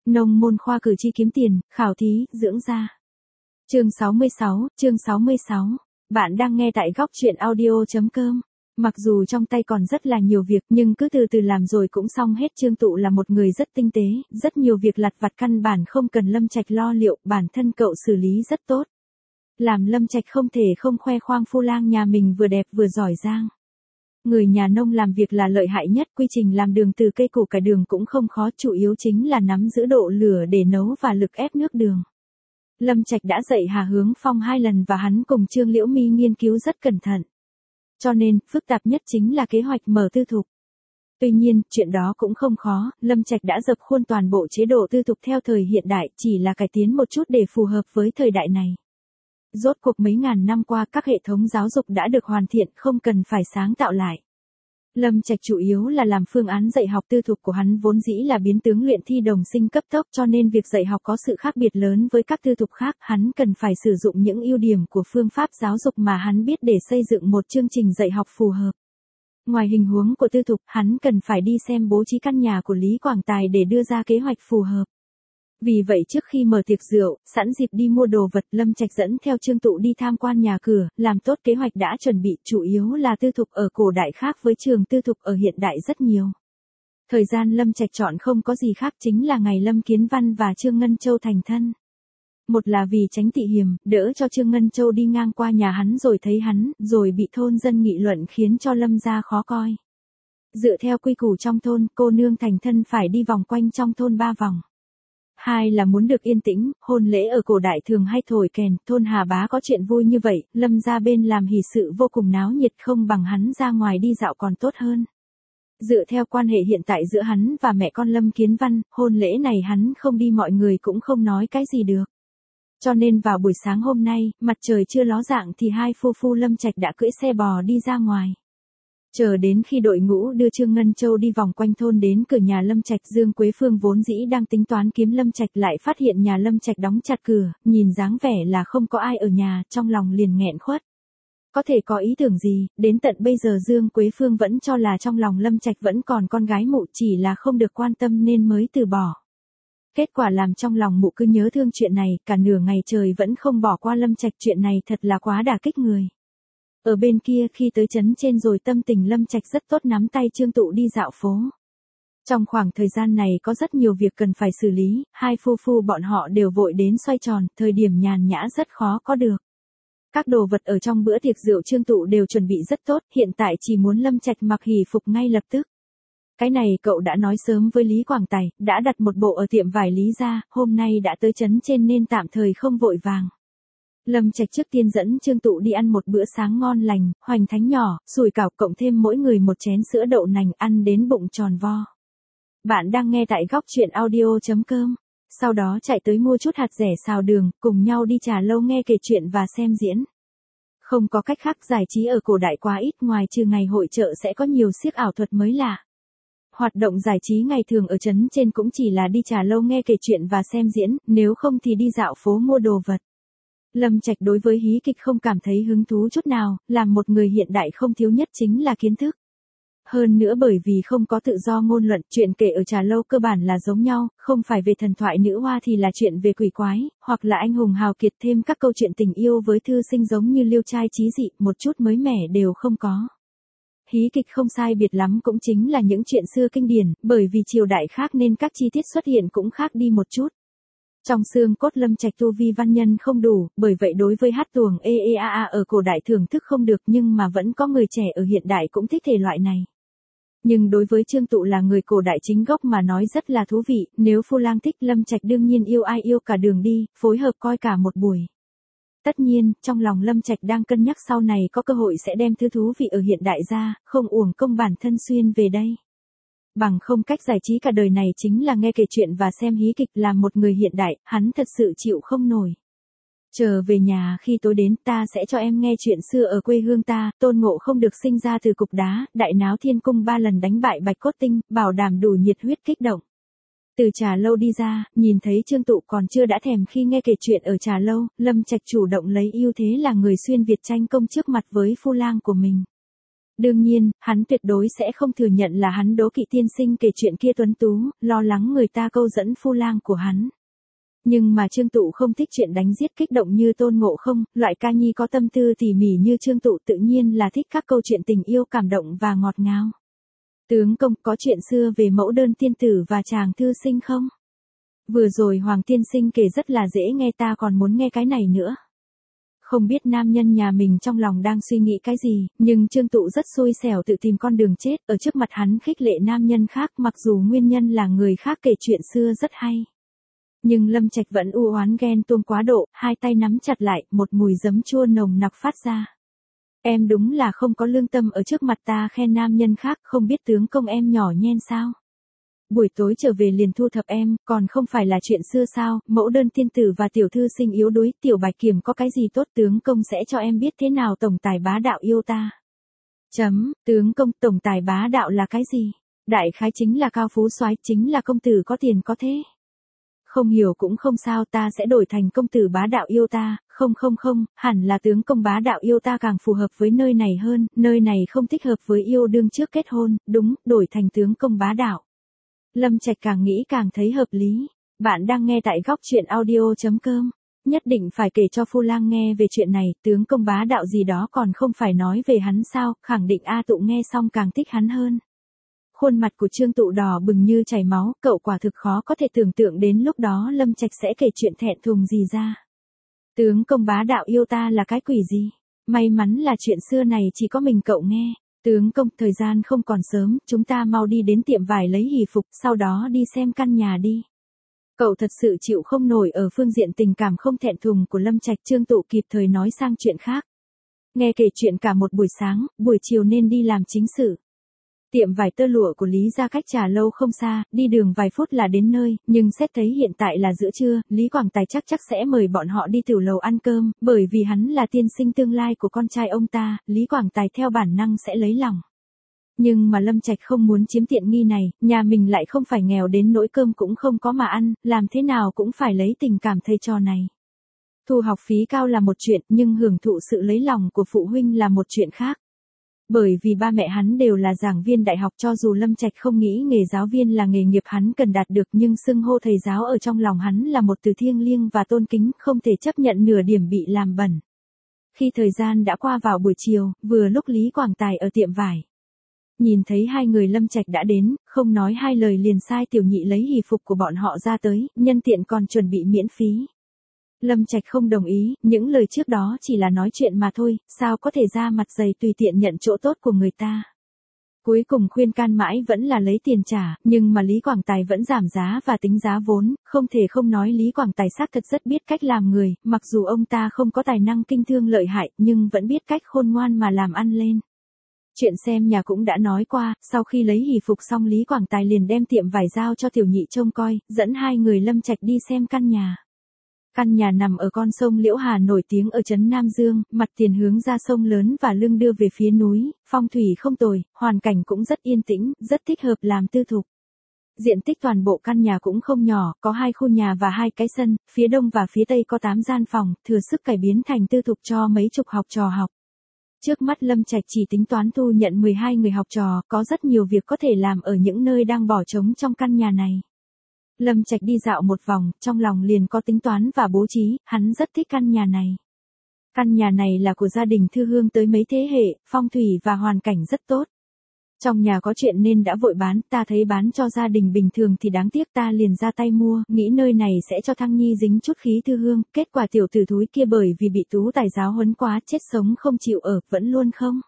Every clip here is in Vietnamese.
Nông môn khoa cử tri kiếm tiền, khảo thí, dưỡng da. Chương 66. Bạn đang nghe tại góc truyện audio.com. Mặc dù trong tay còn rất là nhiều việc nhưng cứ từ từ làm rồi cũng xong hết. Trương Tụ là một người rất tinh tế, rất nhiều việc lặt vặt căn bản không cần Lâm Trạch lo liệu, bản thân cậu xử lý rất tốt. Làm Lâm Trạch không thể không khoe khoang phu lang nhà mình vừa đẹp vừa giỏi giang. Người nhà nông làm việc là lợi hại nhất, quy trình làm đường từ cây củ cải đường cũng không khó, chủ yếu chính là nắm giữ độ lửa để nấu và lực ép nước đường. Lâm Trạch đã dạy Hà Hướng Phong 2 lần và hắn cùng Trương Liễu Mi nghiên cứu rất cẩn thận. Cho nên, phức tạp nhất chính là kế hoạch mở tư thục. Tuy nhiên, chuyện đó cũng không khó, Lâm Trạch đã dập khuôn toàn bộ chế độ tư thục theo thời hiện đại, chỉ là cải tiến một chút để phù hợp với thời đại này. Rốt cuộc mấy ngàn năm qua các hệ thống giáo dục đã được hoàn thiện, không cần phải sáng tạo lại. Lâm Trạch chủ yếu là làm phương án dạy học tư thục của hắn vốn dĩ là biến tướng luyện thi đồng sinh cấp tốc, cho nên việc dạy học có sự khác biệt lớn với các tư thục khác, hắn cần phải sử dụng những ưu điểm của phương pháp giáo dục mà hắn biết để xây dựng một chương trình dạy học phù hợp. Ngoài hình huống của tư thục, hắn cần phải đi xem bố trí căn nhà của Lý Quảng Tài để đưa ra kế hoạch phù hợp. Vì vậy trước khi mở tiệc rượu, sẵn dịp đi mua đồ vật, Lâm Trạch dẫn theo Trương Tụ đi tham quan nhà cửa, làm tốt kế hoạch đã chuẩn bị, chủ yếu là tư thục ở cổ đại khác với trường tư thục ở hiện đại rất nhiều. Thời gian Lâm Trạch chọn không có gì khác, chính là ngày Lâm Kiến Văn và Trương Ngân Châu thành thân. Một là vì tránh tị hiềm, đỡ cho Trương Ngân Châu đi ngang qua nhà hắn rồi thấy hắn, rồi bị thôn dân nghị luận khiến cho Lâm gia khó coi. Dựa theo quy củ trong thôn, cô nương thành thân phải đi vòng quanh trong thôn 3 vòng. 2 là muốn được yên tĩnh, hôn lễ ở cổ đại thường hay thổi kèn, thôn Hà Bá có chuyện vui như vậy, Lâm gia bên làm hỷ sự vô cùng náo nhiệt, không bằng hắn ra ngoài đi dạo còn tốt hơn. Dựa theo quan hệ hiện tại giữa hắn và mẹ con Lâm Kiến Văn, hôn lễ này hắn không đi mọi người cũng không nói cái gì được. Cho nên vào buổi sáng hôm nay, mặt trời chưa ló dạng thì hai phu phu Lâm Trạch đã cưỡi xe bò đi ra ngoài. Chờ đến khi đội ngũ đưa Trương Ngân Châu đi vòng quanh thôn đến cửa nhà Lâm Trạch, Dương Quế Phương vốn dĩ đang tính toán kiếm Lâm Trạch lại phát hiện nhà Lâm Trạch đóng chặt cửa, nhìn dáng vẻ là không có ai ở nhà, trong lòng liền nghẹn khuất. Có thể có ý tưởng gì, đến tận bây giờ Dương Quế Phương vẫn cho là trong lòng Lâm Trạch vẫn còn con gái mụ, chỉ là không được quan tâm nên mới từ bỏ. Kết quả làm trong lòng mụ cứ nhớ thương chuyện này, cả nửa ngày trời vẫn không bỏ qua Lâm Trạch, chuyện này thật là quá đả kích người. Ở bên kia khi tới trấn trên rồi tâm tình Lâm Trạch rất tốt, nắm tay Trương Tụ đi dạo phố. Trong khoảng thời gian này có rất nhiều việc cần phải xử lý, hai phu phu bọn họ đều vội đến xoay tròn, thời điểm nhàn nhã rất khó có được. Các đồ vật ở trong bữa tiệc rượu Trương Tụ đều chuẩn bị rất tốt, hiện tại chỉ muốn Lâm Trạch mặc hỷ phục ngay lập tức. Cái này cậu đã nói sớm với Lý Quảng Tài, đã đặt một bộ ở tiệm vải Lý gia, hôm nay đã tới trấn trên nên tạm thời không vội vàng. Lâm Trạch trước tiên dẫn Trương Tụ đi ăn một bữa sáng ngon lành, hoành thánh nhỏ, sủi cảo cộng thêm mỗi người một chén sữa đậu nành, ăn đến bụng tròn vo. Bạn đang nghe tại góc truyện audio.com. Sau đó chạy tới mua chút hạt rẻ xào đường, cùng nhau đi trà lâu nghe kể chuyện và xem diễn. Không có cách khác, giải trí ở cổ đại quá ít, ngoài trừ ngày hội chợ sẽ có nhiều xiếc ảo thuật mới lạ. Hoạt động giải trí ngày thường ở trấn trên cũng chỉ là đi trà lâu nghe kể chuyện và xem diễn, nếu không thì đi dạo phố mua đồ vật. Lâm Trạch đối với hí kịch không cảm thấy hứng thú chút nào, làm một người hiện đại không thiếu nhất chính là kiến thức. Hơn nữa bởi vì không có tự do ngôn luận, chuyện kể ở trà lâu cơ bản là giống nhau, không phải về thần thoại nữ hoa thì là chuyện về quỷ quái, hoặc là anh hùng hào kiệt, thêm các câu chuyện tình yêu với thư sinh giống như liêu trai chí dị, một chút mới mẻ đều không có. Hí kịch không sai biệt lắm cũng chính là những chuyện xưa kinh điển, bởi vì triều đại khác nên các chi tiết xuất hiện cũng khác đi một chút. Trong xương cốt Lâm Trạch tu vi văn nhân không đủ, bởi vậy đối với hát tuồng ở cổ đại thưởng thức không được, nhưng mà vẫn có người trẻ ở hiện đại cũng thích thể loại này. Nhưng đối với Trương Tụ là người cổ đại chính gốc mà nói rất là thú vị, nếu phu lang thích Lâm Trạch đương nhiên yêu ai yêu cả đường đi, phối hợp coi cả một buổi. Tất nhiên, trong lòng Lâm Trạch đang cân nhắc sau này có cơ hội sẽ đem thứ thú vị ở hiện đại ra, không uổng công bản thân xuyên về đây. Bằng không cách giải trí cả đời này chính là nghe kể chuyện và xem hí kịch, làm một người hiện đại, hắn thật sự chịu không nổi. Chờ về nhà khi tối đến, ta sẽ cho em nghe chuyện xưa ở quê hương ta, Tôn Ngộ Không được sinh ra từ cục đá, đại náo thiên cung 3 lần đánh bại Bạch Cốt Tinh, bảo đảm đủ nhiệt huyết kích động. Từ trà lâu đi ra, nhìn thấy Trương Tụ còn chưa đã thèm khi nghe kể chuyện ở trà lâu, Lâm Trạch chủ động lấy ưu thế là người xuyên Việt tranh công trước mặt với phu lang của mình. Đương nhiên, hắn tuyệt đối sẽ không thừa nhận là hắn đố kỵ tiên sinh kể chuyện kia tuấn tú, lo lắng người ta câu dẫn phu lang của hắn. Nhưng mà Trương Tụ không thích chuyện đánh giết kích động như Tôn Ngộ Không, loại ca nhi có tâm tư tỉ mỉ như Trương Tụ tự nhiên là thích các câu chuyện tình yêu cảm động và ngọt ngào. Tướng công, có chuyện xưa về mẫu đơn tiên tử và chàng thư sinh không? Vừa rồi Hoàng tiên sinh kể rất là dễ nghe, ta còn muốn nghe cái này nữa. Không biết nam nhân nhà mình trong lòng đang suy nghĩ cái gì, nhưng Trương Tụ rất xui xẻo tự tìm con đường chết, ở trước mặt hắn khích lệ nam nhân khác, mặc dù nguyên nhân là người khác kể chuyện xưa rất hay. Nhưng Lâm Trạch vẫn u oán ghen tuông quá độ, hai tay nắm chặt lại, một mùi giấm chua nồng nặc phát ra. Em đúng là không có lương tâm, ở trước mặt ta khen nam nhân khác, không biết tướng công em nhỏ nhen sao? Buổi tối trở về liền thu thập em, còn không phải là chuyện xưa sao? Mẫu đơn tiên tử và tiểu thư sinh yếu đuối, tiểu bạch kiểm có cái gì tốt, tướng công sẽ cho em biết thế nào tổng tài bá đạo yêu ta. Tướng công, tổng tài bá đạo là cái gì? Đại khái chính là cao phú soái, chính là công tử có tiền có thế. Không hiểu cũng không sao, ta sẽ đổi thành công tử bá đạo yêu ta. Không, hẳn là tướng công bá đạo yêu ta càng phù hợp với nơi này hơn, nơi này không thích hợp với yêu đương trước kết hôn, đúng, đổi thành tướng công bá đạo. Lâm Trạch càng nghĩ càng thấy hợp lý. Bạn đang nghe tại góc truyện audio.com. Nhất định phải kể cho phu lang nghe về chuyện này, tướng công bá đạo gì đó còn không phải nói về hắn sao, khẳng định A Tụ nghe xong càng thích hắn hơn. Khuôn mặt của Trương Tụ đỏ bừng như chảy máu, cậu quả thực khó có thể tưởng tượng đến lúc đó Lâm Trạch sẽ kể chuyện thẹn thùng gì ra. Tướng công bá đạo yêu ta là cái quỷ gì? May mắn là chuyện xưa này chỉ có mình cậu nghe. Tướng công, thời gian không còn sớm, chúng ta mau đi đến tiệm vải lấy hỷ phục, sau đó đi xem căn nhà đi. Cậu thật sự chịu không nổi ở phương diện tình cảm không thẹn thùng của Lâm Trạch. Trương Tụ kịp thời nói sang chuyện khác. Nghe kể chuyện cả một buổi sáng, buổi chiều nên đi làm chính sự. Tiệm vải tơ lụa của Lý gia cách Trà Lâu không xa, đi đường vài phút là đến nơi, nhưng xét thấy hiện tại là giữa trưa, Lý Quảng Tài chắc sẽ mời bọn họ đi tiểu lầu ăn cơm, bởi vì hắn là tiên sinh tương lai của con trai ông ta, Lý Quảng Tài theo bản năng sẽ lấy lòng. Nhưng mà Lâm Trạch không muốn chiếm tiện nghi này, nhà mình lại không phải nghèo đến nỗi cơm cũng không có mà ăn, làm thế nào cũng phải lấy tình cảm thầy trò này. Thu học phí cao là một chuyện, nhưng hưởng thụ sự lấy lòng của phụ huynh là một chuyện khác. Bởi vì ba mẹ hắn đều là giảng viên đại học, cho dù Lâm Trạch không nghĩ nghề giáo viên là nghề nghiệp hắn cần đạt được, nhưng xưng hô thầy giáo ở trong lòng hắn là một từ thiêng liêng và tôn kính, không thể chấp nhận nửa điểm bị làm bẩn. Khi thời gian đã qua vào buổi chiều, vừa lúc Lý Quảng Tài ở tiệm vải. Nhìn thấy hai người Lâm Trạch đã đến, không nói hai lời liền sai tiểu nhị lấy hỷ phục của bọn họ ra tới, nhân tiện còn chuẩn bị miễn phí. Lâm Trạch không đồng ý, những lời trước đó chỉ là nói chuyện mà thôi, sao có thể ra mặt dày tùy tiện nhận chỗ tốt của người ta. Cuối cùng khuyên can mãi vẫn là lấy tiền trả, nhưng mà Lý Quảng Tài vẫn giảm giá và tính giá vốn, không thể không nói Lý Quảng Tài xác thật rất biết cách làm người, mặc dù ông ta không có tài năng kinh thương lợi hại, nhưng vẫn biết cách khôn ngoan mà làm ăn lên. Chuyện xem nhà cũng đã nói qua, sau khi lấy hỷ phục xong Lý Quảng Tài liền đem tiệm vải giao cho tiểu nhị trông coi, dẫn hai người Lâm Trạch đi xem căn nhà. Căn nhà nằm ở con sông Liễu Hà nổi tiếng ở trấn Nam Dương, mặt tiền hướng ra sông lớn và lưng đưa về phía núi, phong thủy không tồi, hoàn cảnh cũng rất yên tĩnh, rất thích hợp làm tư thục. Diện tích toàn bộ căn nhà cũng không nhỏ, có 2 khu nhà và 2 cái sân, phía đông và phía tây có 8 gian phòng, thừa sức cải biến thành tư thục cho mấy chục học trò học. Trước mắt Lâm Trạch chỉ tính toán thu nhận 12 người học trò, có rất nhiều việc có thể làm ở những nơi đang bỏ trống trong căn nhà này. Lâm Trạch đi dạo một vòng, trong lòng liền có tính toán và bố trí, hắn rất thích căn nhà này. Căn nhà này là của gia đình Thư Hương tới mấy thế hệ, phong thủy và hoàn cảnh rất tốt. Trong nhà có chuyện nên đã vội bán, ta thấy bán cho gia đình bình thường thì đáng tiếc, ta liền ra tay mua, nghĩ nơi này sẽ cho Thăng Nhi dính chút khí Thư Hương, kết quả tiểu tử thúi kia bởi vì bị tú tài giáo huấn quá, chết sống không chịu ở, vẫn luôn không.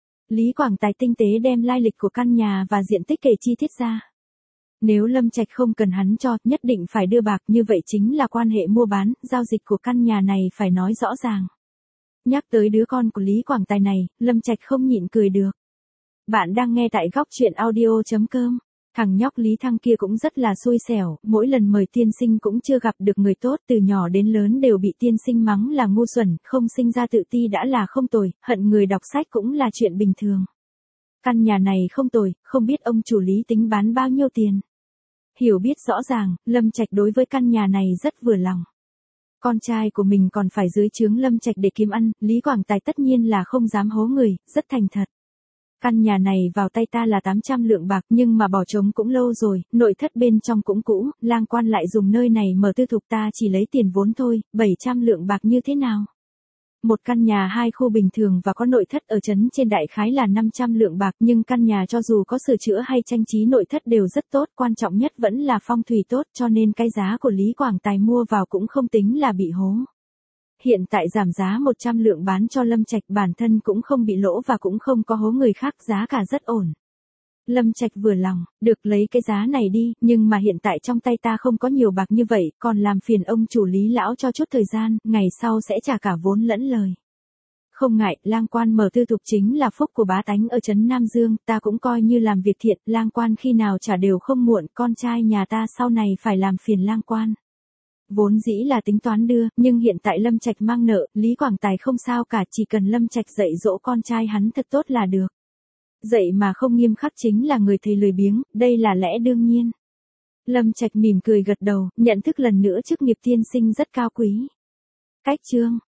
Lý Quảng Tài tinh tế đem lai lịch của căn nhà và diện tích kể chi tiết ra. Nếu Lâm Trạch không cần hắn cho, nhất định phải đưa bạc, như vậy chính là quan hệ mua bán, giao dịch của căn nhà này phải nói rõ ràng. Nhắc tới đứa con của Lý Quảng Tài này, Lâm Trạch không nhịn cười được. Bạn đang nghe tại góc truyện audio.com. Thằng nhóc Lý Thăng kia cũng rất là xui xẻo, mỗi lần mời tiên sinh cũng chưa gặp được người tốt, từ nhỏ đến lớn đều bị tiên sinh mắng là ngu xuẩn, không sinh ra tự ti đã là không tồi, hận người đọc sách cũng là chuyện bình thường. Căn nhà này không tồi, không biết ông chủ Lý tính bán bao nhiêu tiền. Hiểu biết rõ ràng, Lâm Trạch đối với căn nhà này rất vừa lòng. Con trai của mình còn phải dưới trướng Lâm Trạch để kiếm ăn, Lý Quảng Tài tất nhiên là không dám hố người, rất thành thật. Căn nhà này vào tay ta là 800 lượng bạc nhưng mà bỏ trống cũng lâu rồi, nội thất bên trong cũng cũ, lang quan lại dùng nơi này mở tư thục ta chỉ lấy tiền vốn thôi, 700 lượng bạc như thế nào? Một căn nhà 2 khu bình thường và có nội thất ở trấn trên đại khái là 500 lượng bạc nhưng căn nhà cho dù có sửa chữa hay trang trí nội thất đều rất tốt, quan trọng nhất vẫn là phong thủy tốt cho nên cái giá của Lý Quảng Tài mua vào cũng không tính là bị hố. Hiện tại giảm giá 100 lượng bán cho Lâm Trạch, bản thân cũng không bị lỗ và cũng không có hố người khác, giá cả rất ổn. Lâm Trạch vừa lòng, được lấy cái giá này đi, nhưng mà hiện tại trong tay ta không có nhiều bạc như vậy, còn làm phiền ông chủ Lý lão cho chút thời gian, ngày sau sẽ trả cả vốn lẫn lời. Không ngại, lang quan mở tư thục chính là phúc của bá tánh ở trấn Nam Dương, ta cũng coi như làm việc thiện, lang quan khi nào trả đều không muộn, con trai nhà ta sau này phải làm phiền lang quan. Vốn dĩ là tính toán đưa, nhưng hiện tại Lâm Trạch mang nợ, Lý Quảng Tài không sao cả, chỉ cần Lâm Trạch dạy dỗ con trai hắn thật tốt là được. Dạy mà không nghiêm khắc chính là người thầy lười biếng, đây là lẽ đương nhiên. Lâm Trạch mỉm cười gật đầu, nhận thức lần nữa chức nghiệp tiên sinh rất cao quý. Cách chương